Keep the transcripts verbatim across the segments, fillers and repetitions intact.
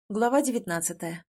Глава девятнадцатая.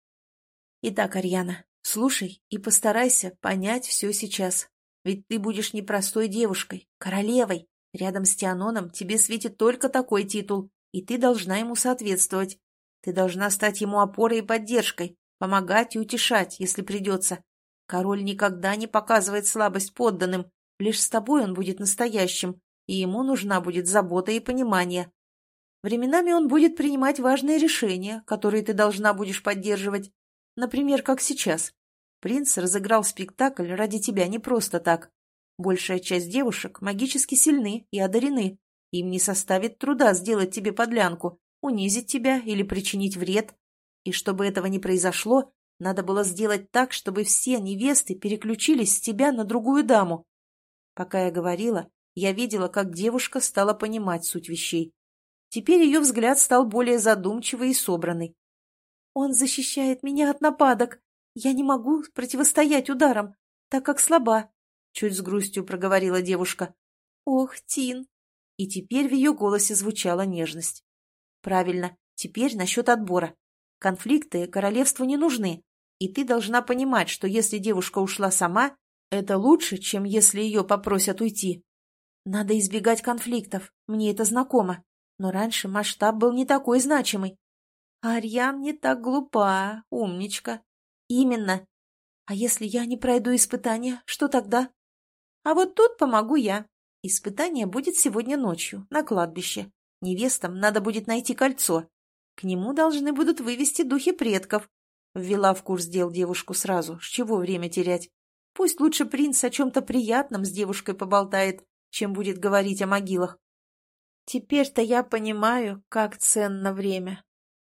Итак, Арьяна, слушай и постарайся понять все сейчас. Ведь ты будешь не простой девушкой, королевой. Рядом с Тианоном тебе светит только такой титул, и ты должна ему соответствовать. Ты должна стать ему опорой и поддержкой, помогать и утешать, если придется. Король никогда не показывает слабость подданным, лишь с тобой он будет настоящим, и ему нужна будет забота и понимание. Временами он будет принимать важные решения, которые ты должна будешь поддерживать. Например, как сейчас. Принц разыграл спектакль ради тебя не просто так. Большая часть девушек магически сильны и одарены. Им не составит труда сделать тебе подлянку, унизить тебя или причинить вред. И чтобы этого не произошло, надо было сделать так, чтобы все невесты переключились с тебя на другую даму. Пока я говорила, я видела, как девушка стала понимать суть вещей. Теперь ее взгляд стал более задумчивый и собранный. «Он защищает меня от нападок. Я не могу противостоять ударам, так как слаба», — чуть с грустью проговорила девушка. «Ох, Тин!» И теперь в ее голосе звучала нежность. «Правильно, теперь насчет отбора. Конфликты королевству не нужны, и ты должна понимать, что если девушка ушла сама, это лучше, чем если ее попросят уйти. Надо избегать конфликтов, мне это знакомо. Но раньше масштаб был не такой значимый. А Арьян не так глупа, умничка. Именно. А если я не пройду испытание, что тогда? А вот тут помогу я. Испытание будет сегодня ночью, на кладбище. Невестам надо будет найти кольцо. К нему должны будут вывести духи предков. Ввела в курс дел девушку сразу, с чего время терять. Пусть лучше принц о чем-то приятном с девушкой поболтает, чем будет говорить о могилах. Теперь-то я понимаю, как ценно время.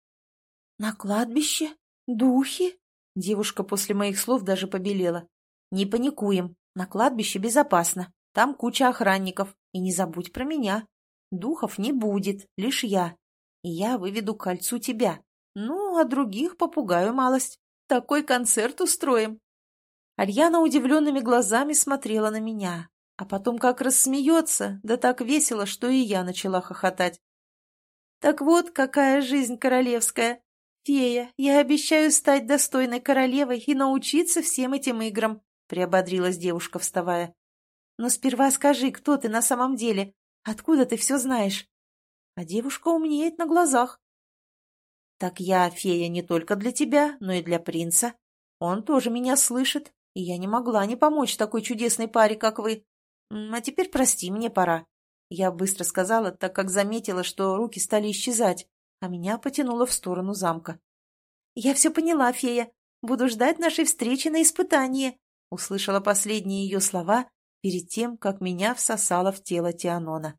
На кладбище? Духи? Девушка после моих слов даже побелела. Не паникуем. На кладбище безопасно. Там куча охранников. И не забудь про меня. Духов не будет, лишь я. И я выведу к кольцу тебя. Ну, а других попугаю малость. Такой концерт устроим. Арьяна удивленными глазами смотрела на меня. А потом как рассмеется, да так весело, что и я начала хохотать. Так вот, какая жизнь королевская. Фея, я обещаю стать достойной королевой и научиться всем этим играм, приободрилась девушка, вставая. Но сперва скажи, кто ты на самом деле? Откуда ты все знаешь? А девушка умнеет на глазах. Так я фея не только для тебя, но и для принца. Он тоже меня слышит, и я не могла не помочь такой чудесной паре, как вы. «А теперь прости, мне пора». Я быстро сказала, так как заметила, что руки стали исчезать, а меня потянуло в сторону замка. «Я все поняла, фея. Буду ждать нашей встречи на испытании», — услышала последние ее слова перед тем, как меня всосало в тело Тианона.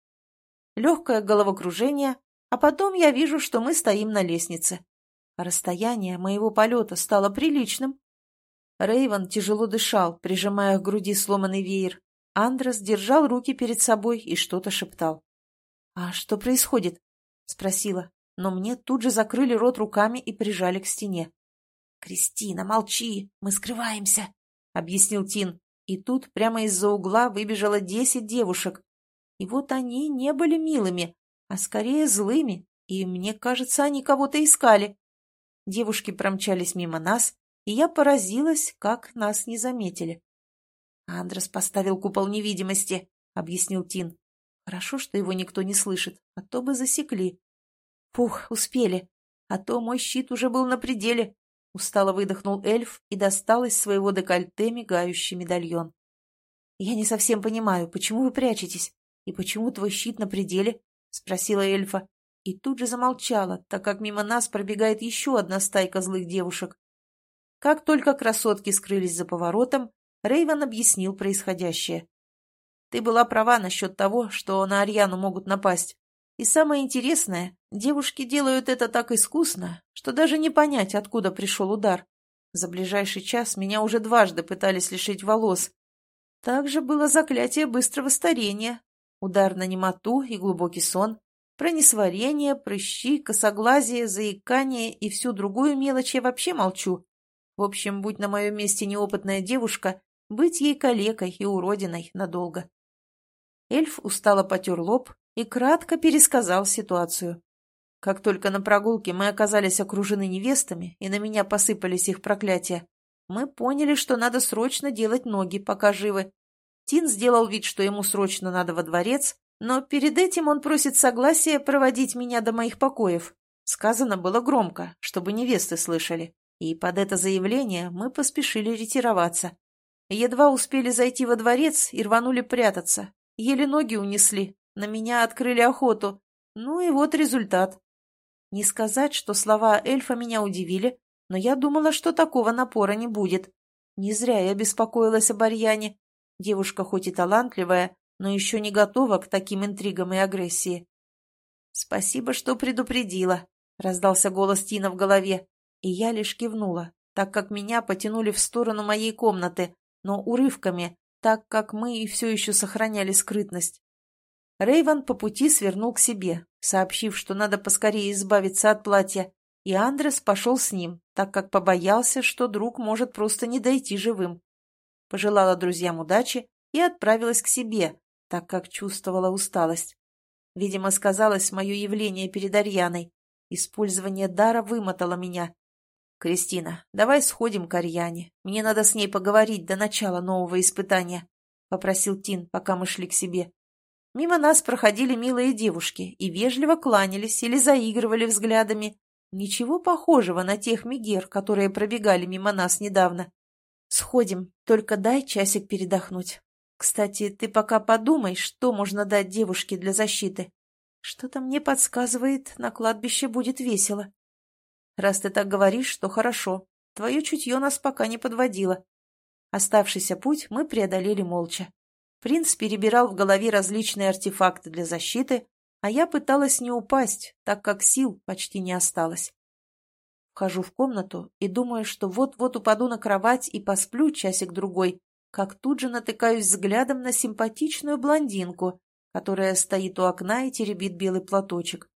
Легкое головокружение, а потом я вижу, что мы стоим на лестнице. Расстояние моего полета стало приличным. Рейвен тяжело дышал, прижимая к груди сломанный веер. Андрос держал руки перед собой и что-то шептал. «А что происходит?» — спросила, но мне тут же закрыли рот руками и прижали к стене. «Кристина, молчи, мы скрываемся», — объяснил Тин, и тут прямо из-за угла выбежало десять девушек. И вот они не были милыми, а скорее злыми, и, мне кажется, они кого-то искали. Девушки промчались мимо нас, и я поразилась, как нас не заметили. «Андрос поставил купол невидимости», — объяснил Тин. «Хорошо, что его никто не слышит, а то бы засекли». «Пух, успели, а то мой щит уже был на пределе», — устало выдохнул эльф и достал из своего декольте мигающий медальон. «Я не совсем понимаю, почему вы прячетесь, и почему твой щит на пределе?» — спросила эльфа, и тут же замолчала, так как мимо нас пробегает еще одна стайка злых девушек. Как только красотки скрылись за поворотом, Рейвен объяснил происходящее. «Ты была права насчет того, что на Арьяну могут напасть. И самое интересное, девушки делают это так искусно, что даже не понять, откуда пришел удар. За ближайший час меня уже дважды пытались лишить волос. Также было заклятие быстрого старения, удар на немоту и глубокий сон, про несварение, прыщи, косоглазие, заикание и всю другую мелочь я вообще молчу. В общем, будь на моем месте неопытная девушка, быть ей калекой и уродиной надолго». Эльф устало потер лоб и кратко пересказал ситуацию. Как только на прогулке мы оказались окружены невестами, и на меня посыпались их проклятия, мы поняли, что надо срочно делать ноги, пока живы. Тин сделал вид, что ему срочно надо во дворец, но перед этим он просит согласия проводить меня до моих покоев. Сказано было громко, чтобы невесты слышали, и под это заявление мы поспешили ретироваться. Едва успели зайти во дворец и рванули прятаться. Еле ноги унесли, на меня открыли охоту. Ну и вот результат. Не сказать, что слова эльфа меня удивили, но я думала, что такого напора не будет. Не зря я беспокоилась об Арьяне. Девушка хоть и талантливая, но еще не готова к таким интригам и агрессии. «Спасибо, что предупредила», — раздался голос Тина в голове, и я лишь кивнула, так как меня потянули в сторону моей комнаты, но урывками, так как мы и все еще сохраняли скрытность. Рейван по пути свернул к себе, сообщив, что надо поскорее избавиться от платья, и Андрес пошел с ним, так как побоялся, что друг может просто не дойти живым. Пожелала друзьям удачи и отправилась к себе, так как чувствовала усталость. Видимо, сказалось мое явление перед Арьяной. Использование дара вымотало меня. «Кристина, давай сходим к Арьяне. Мне надо с ней поговорить до начала нового испытания», — попросил Тин, пока мы шли к себе. Мимо нас проходили милые девушки и вежливо кланялись или заигрывали взглядами. Ничего похожего на тех мегер, которые пробегали мимо нас недавно. «Сходим, только дай часик передохнуть. Кстати, ты пока подумай, что можно дать девушке для защиты. Что-то мне подсказывает, на кладбище будет весело». «Раз ты так говоришь, то хорошо. Твое чутье нас пока не подводило». Оставшийся путь мы преодолели молча. Принц перебирал в голове различные артефакты для защиты, а я пыталась не упасть, так как сил почти не осталось. Вхожу в комнату и думаю, что вот-вот упаду на кровать и посплю часик-другой, как тут же натыкаюсь взглядом на симпатичную блондинку, которая стоит у окна и теребит белый платочек.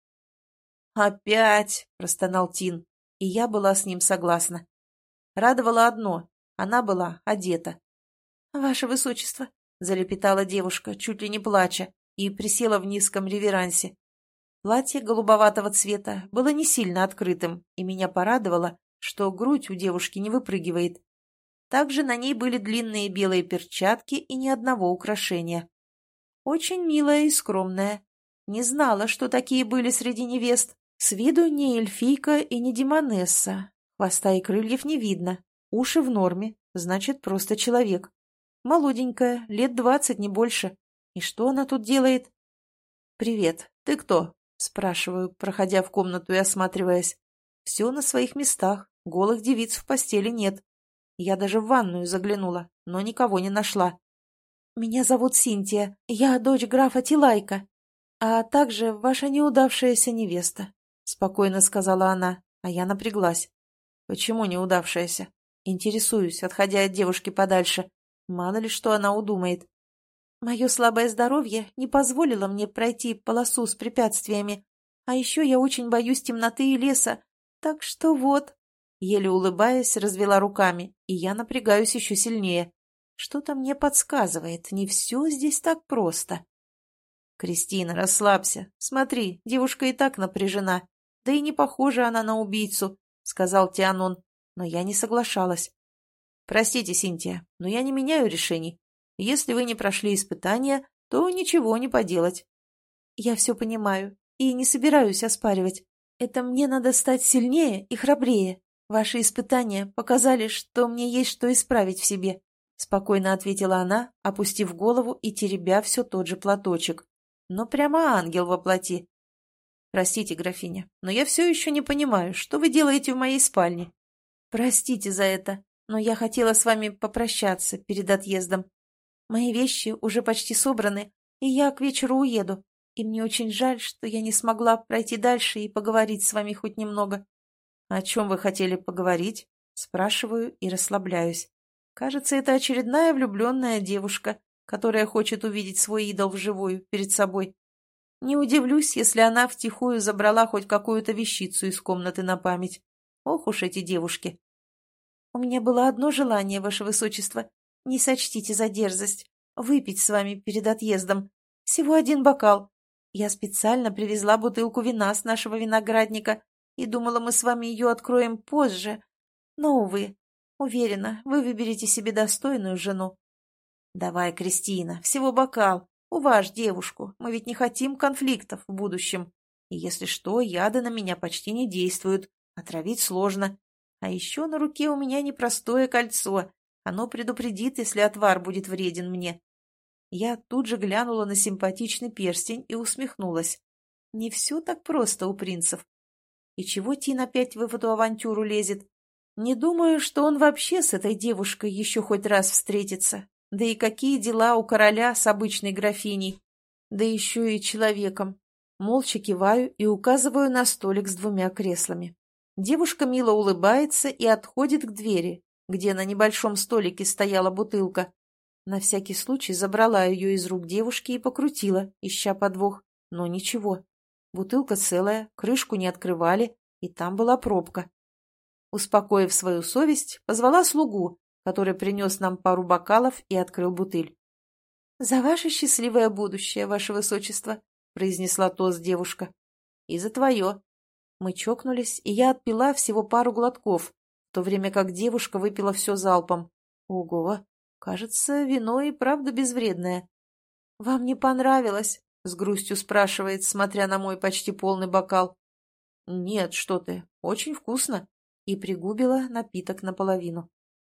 «Опять!» — простонал Тин, и я была с ним согласна. Радовало одно — она была одета. «Ваше высочество!» — залепетала девушка, чуть ли не плача, и присела в низком реверансе. Платье голубоватого цвета было не сильно открытым, и меня порадовало, что грудь у девушки не выпрыгивает. Также на ней были длинные белые перчатки и ни одного украшения. Очень милая и скромная. Не знала, что такие были среди невест. С виду не эльфийка и не демонесса. Хвоста и крыльев не видно. Уши в норме, значит, просто человек. Молоденькая, лет двадцать, не больше. И что она тут делает? «Привет, ты кто?» — спрашиваю, проходя в комнату и осматриваясь. Все на своих местах, голых девиц в постели нет. Я даже в ванную заглянула, но никого не нашла. «Меня зовут Синтия, я дочь графа Тилайка, а также ваша неудавшаяся невеста», — спокойно сказала она, а я напряглась. «Почему неудавшаяся?» Интересуюсь, отходя от девушки подальше. Мало ли что она удумает. «Мое слабое здоровье не позволило мне пройти полосу с препятствиями, а еще я очень боюсь темноты и леса, так что вот...» Еле улыбаясь, развела руками, и я напрягаюсь еще сильнее. Что-то мне подсказывает, не все здесь так просто. «Кристина, расслабься. Смотри, девушка и так напряжена. Да и не похожа она на убийцу», — сказал Тианон, но я не соглашалась. «Простите, Синтия, но я не меняю решений. Если вы не прошли испытания, то ничего не поделать». «Я все понимаю и не собираюсь оспаривать. Это мне надо стать сильнее и храбрее. Ваши испытания показали, что мне есть что исправить в себе», — спокойно ответила она, опустив голову и теребя все тот же платочек. Но прямо ангел во плоти. «Простите, графиня, но я все еще не понимаю, что вы делаете в моей спальне». «Простите за это, но я хотела с вами попрощаться перед отъездом. Мои вещи уже почти собраны, и я к вечеру уеду, и мне очень жаль, что я не смогла пройти дальше и поговорить с вами хоть немного». «О чем вы хотели поговорить?» Спрашиваю и расслабляюсь. Кажется, это очередная влюбленная девушка, которая хочет увидеть свой идол вживую перед собой. Не удивлюсь, если она втихую забрала хоть какую-то вещицу из комнаты на память. Ох уж эти девушки. «У меня было одно желание, ваше высочество. Не сочтите за дерзость. Выпить с вами перед отъездом. Всего один бокал. Я специально привезла бутылку вина с нашего виноградника и думала, мы с вами ее откроем позже. Но, увы, уверена, вы выберете себе достойную жену. Давай, Кристина, всего бокал. Уважь девушку, мы ведь не хотим конфликтов в будущем. И если что, яды на меня почти не действуют, отравить сложно. А еще на руке у меня непростое кольцо. Оно предупредит, если отвар будет вреден мне. Я тут же глянула на симпатичный перстень и усмехнулась. Не все так просто у принцев. И чего Тин опять в эту авантюру лезет? Не думаю, что он вообще с этой девушкой еще хоть раз встретится. Да и какие дела у короля с обычной графиней? Да еще и человеком. Молча киваю и указываю на столик с двумя креслами. Девушка мило улыбается и отходит к двери, где на небольшом столике стояла бутылка. На всякий случай забрала ее из рук девушки и покрутила, ища подвох. Но ничего. Бутылка целая, крышку не открывали, и там была пробка. Успокоив свою совесть, позвала слугу, который принес нам пару бокалов и открыл бутыль. — За ваше счастливое будущее, ваше высочество, — произнесла тост девушка. — И за твое. Мы чокнулись, и я отпила всего пару глотков, в то время как девушка выпила все залпом. Ого! Кажется, вино и правда безвредное. — Вам не понравилось? — с грустью спрашивает, смотря на мой почти полный бокал. — Нет, что ты, очень вкусно. И пригубила напиток наполовину.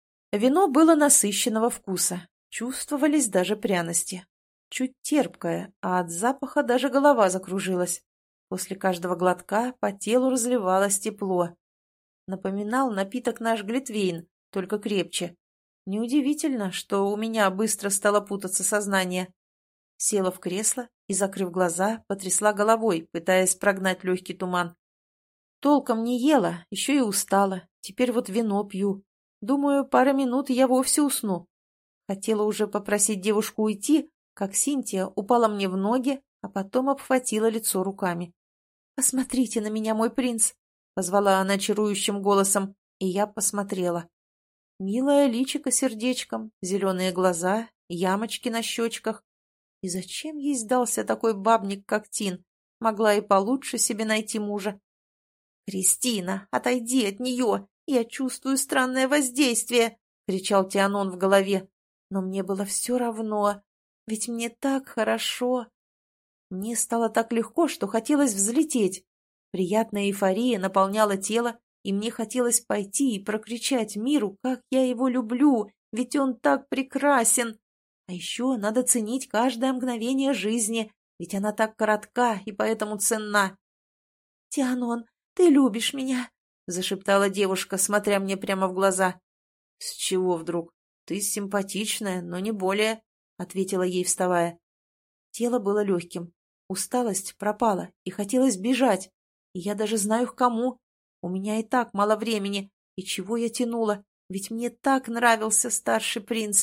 Вино было насыщенного вкуса, чувствовались даже пряности. Чуть терпкое, а от запаха даже голова закружилась. После каждого глотка по телу разливалось тепло. Напоминал напиток наш глинтвейн, только крепче. Неудивительно, что у меня быстро стало путаться сознание. Села в кресло и, закрыв глаза, потрясла головой, пытаясь прогнать легкий туман. Толком не ела, еще и устала. Теперь вот вино пью. Думаю, пара минут, и я вовсе усну. Хотела уже попросить девушку уйти, как Синтия упала мне в ноги, а потом обхватила лицо руками. «Посмотрите на меня, мой принц!» — позвала она чарующим голосом, и я посмотрела. Милое личико сердечком, зеленые глаза, ямочки на щечках. И зачем ей сдался такой бабник, как Тин? Могла и получше себе найти мужа. «Кристина, отойди от нее! Я чувствую странное воздействие!» — кричал Тианон в голове. Но мне было все равно, ведь мне так хорошо. Мне стало так легко, что хотелось взлететь. Приятная эйфория наполняла тело, и мне хотелось пойти и прокричать миру, как я его люблю, ведь он так прекрасен. А еще надо ценить каждое мгновение жизни, ведь она так коротка и поэтому ценна. «Тианон, ты любишь меня?» — зашептала девушка, смотря мне прямо в глаза. «С чего вдруг? Ты симпатичная, но не более», — ответила ей, вставая. Тело было легким. Усталость пропала, и хотелось бежать. И я даже знаю к кому. У меня и так мало времени. И чего я тянула? Ведь мне так нравился старший принц.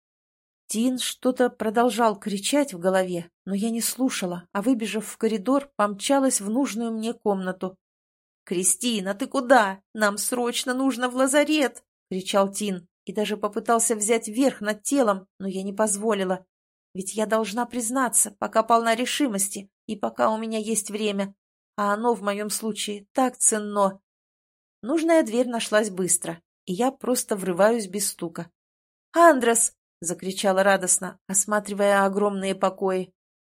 Тин что-то продолжал кричать в голове, но я не слушала, а, выбежав в коридор, помчалась в нужную мне комнату. «Кристина, ты куда? Нам срочно нужно в лазарет!» — кричал Тин и даже попытался взять верх над телом, но я не позволила. Ведь я должна признаться, пока полна решимости и пока у меня есть время, а оно в моем случае так ценно. Нужная дверь нашлась быстро, и я просто врываюсь без стука. «Андрес!» — закричала радостно, осматривая огромные покои.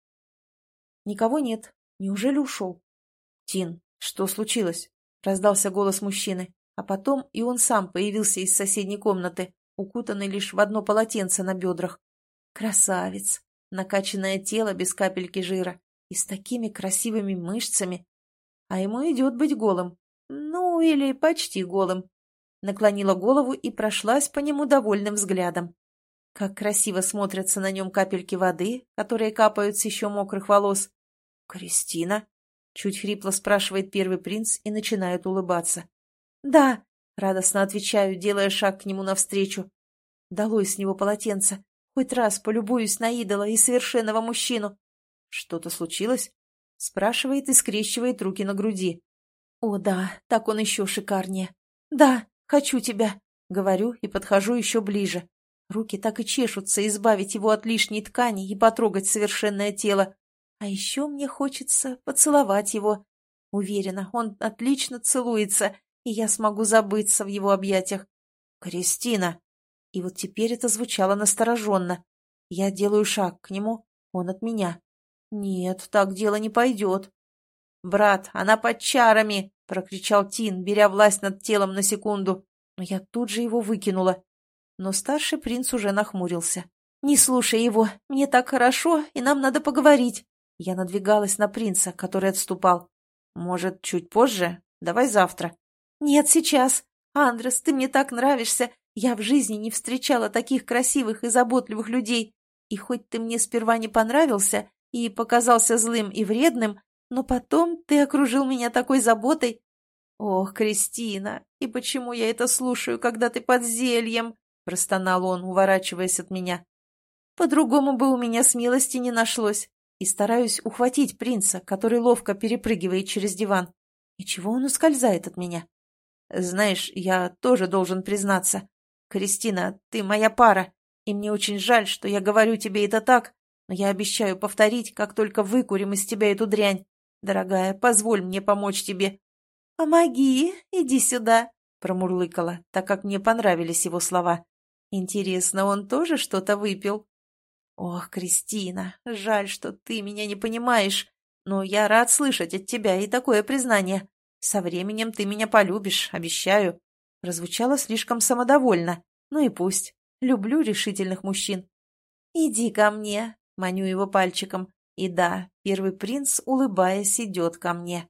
Никого нет. Неужели ушел? «Тин, что случилось?» — раздался голос мужчины, а потом и он сам появился из соседней комнаты, укутанный лишь в одно полотенце на бедрах. Красавец! Накачанное тело без капельки жира и с такими красивыми мышцами. А ему идет быть голым. Ну, или почти голым. Наклонила голову и прошлась по нему довольным взглядом. Как красиво смотрятся на нем капельки воды, которые капают с еще мокрых волос. «Кристина?» — чуть хрипло спрашивает первый принц и начинает улыбаться. «Да», — радостно отвечаю, делая шаг к нему навстречу. Долой с него полотенце. Хоть раз полюбуюсь на идола и совершенного мужчину. «Что-то случилось?» — спрашивает и скрещивает руки на груди. «О, да, так он еще шикарнее. Да, хочу тебя», — говорю и подхожу еще ближе. Руки так и чешутся избавить его от лишней ткани и потрогать совершенное тело. А еще мне хочется поцеловать его. Уверена, он отлично целуется, и я смогу забыться в его объятиях. «Кристина!» И вот теперь это звучало настороженно. Я делаю шаг к нему, он от меня. Нет, так дело не пойдет. «Брат, она под чарами!» — прокричал Тин, беря власть над телом на секунду. Но я тут же его выкинула. Но старший принц уже нахмурился. «Не слушай его, мне так хорошо, и нам надо поговорить». Я надвигалась на принца, который отступал. «Может, чуть позже? Давай завтра». «Нет, сейчас. Андрес, ты мне так нравишься. Я в жизни не встречала таких красивых и заботливых людей. И хоть ты мне сперва не понравился и показался злым и вредным, но потом ты окружил меня такой заботой. Ох, Кристина, и почему я это слушаю, когда ты под зельем?» — простонал он, уворачиваясь от меня. «По-другому бы у меня смелости не нашлось». И стараюсь ухватить принца, который ловко перепрыгивает через диван. И чего он ускользает от меня? «Знаешь, я тоже должен признаться. Кристина, ты моя пара, и мне очень жаль, что я говорю тебе это так, но я обещаю повторить, как только выкурим из тебя эту дрянь. Дорогая, позволь мне помочь тебе». «Помоги, иди сюда», — промурлыкала, так как мне понравились его слова. «Интересно, он тоже что-то выпил?» «Ох, Кристина, жаль, что ты меня не понимаешь, но я рад слышать от тебя и такое признание. Со временем ты меня полюбишь, обещаю». Прозвучало слишком самодовольно. Ну и пусть. Люблю решительных мужчин. «Иди ко мне», — маню его пальчиком. И да, первый принц, улыбаясь, идет ко мне.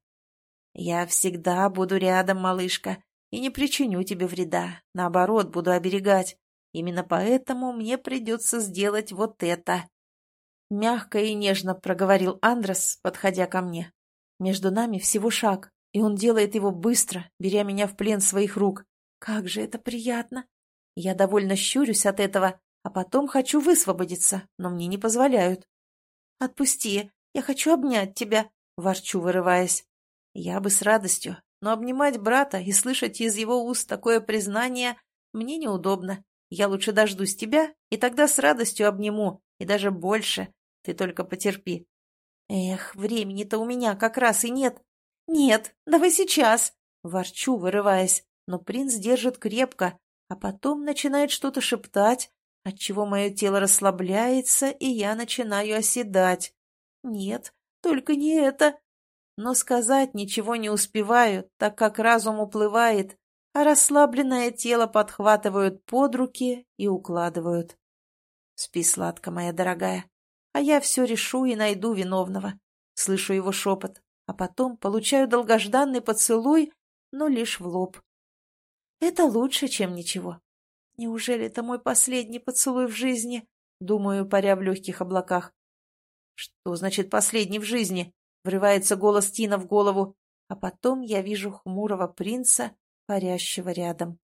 «Я всегда буду рядом, малышка, и не причиню тебе вреда. Наоборот, буду оберегать. Именно поэтому мне придется сделать вот это». Мягко и нежно проговорил Андрес, подходя ко мне. Между нами всего шаг, и он делает его быстро, беря меня в плен своих рук. Как же это приятно! Я довольно щурюсь от этого, а потом хочу высвободиться, но мне не позволяют. «Отпусти, я хочу обнять тебя», — ворчу, вырываясь. Я бы с радостью, но обнимать брата и слышать из его уст такое признание мне неудобно. Я лучше дождусь тебя, и тогда с радостью обниму, и даже больше. Ты только потерпи. Эх, времени-то у меня как раз и нет. Нет, давай сейчас. Ворчу, вырываясь, но принц держит крепко, а потом начинает что-то шептать, отчего мое тело расслабляется, и я начинаю оседать. Нет, только не это. Но сказать ничего не успеваю, так как разум уплывает, а расслабленное тело подхватывают под руки и укладывают. Спи сладко, моя дорогая, а я все решу и найду виновного. Слышу его шепот, а потом получаю долгожданный поцелуй, но лишь в лоб. Это лучше, чем ничего. Неужели это мой последний поцелуй в жизни? Думаю, паря в легких облаках. Что значит последний в жизни? Врывается голос Тина в голову, а потом я вижу хмурого принца, парящего рядом.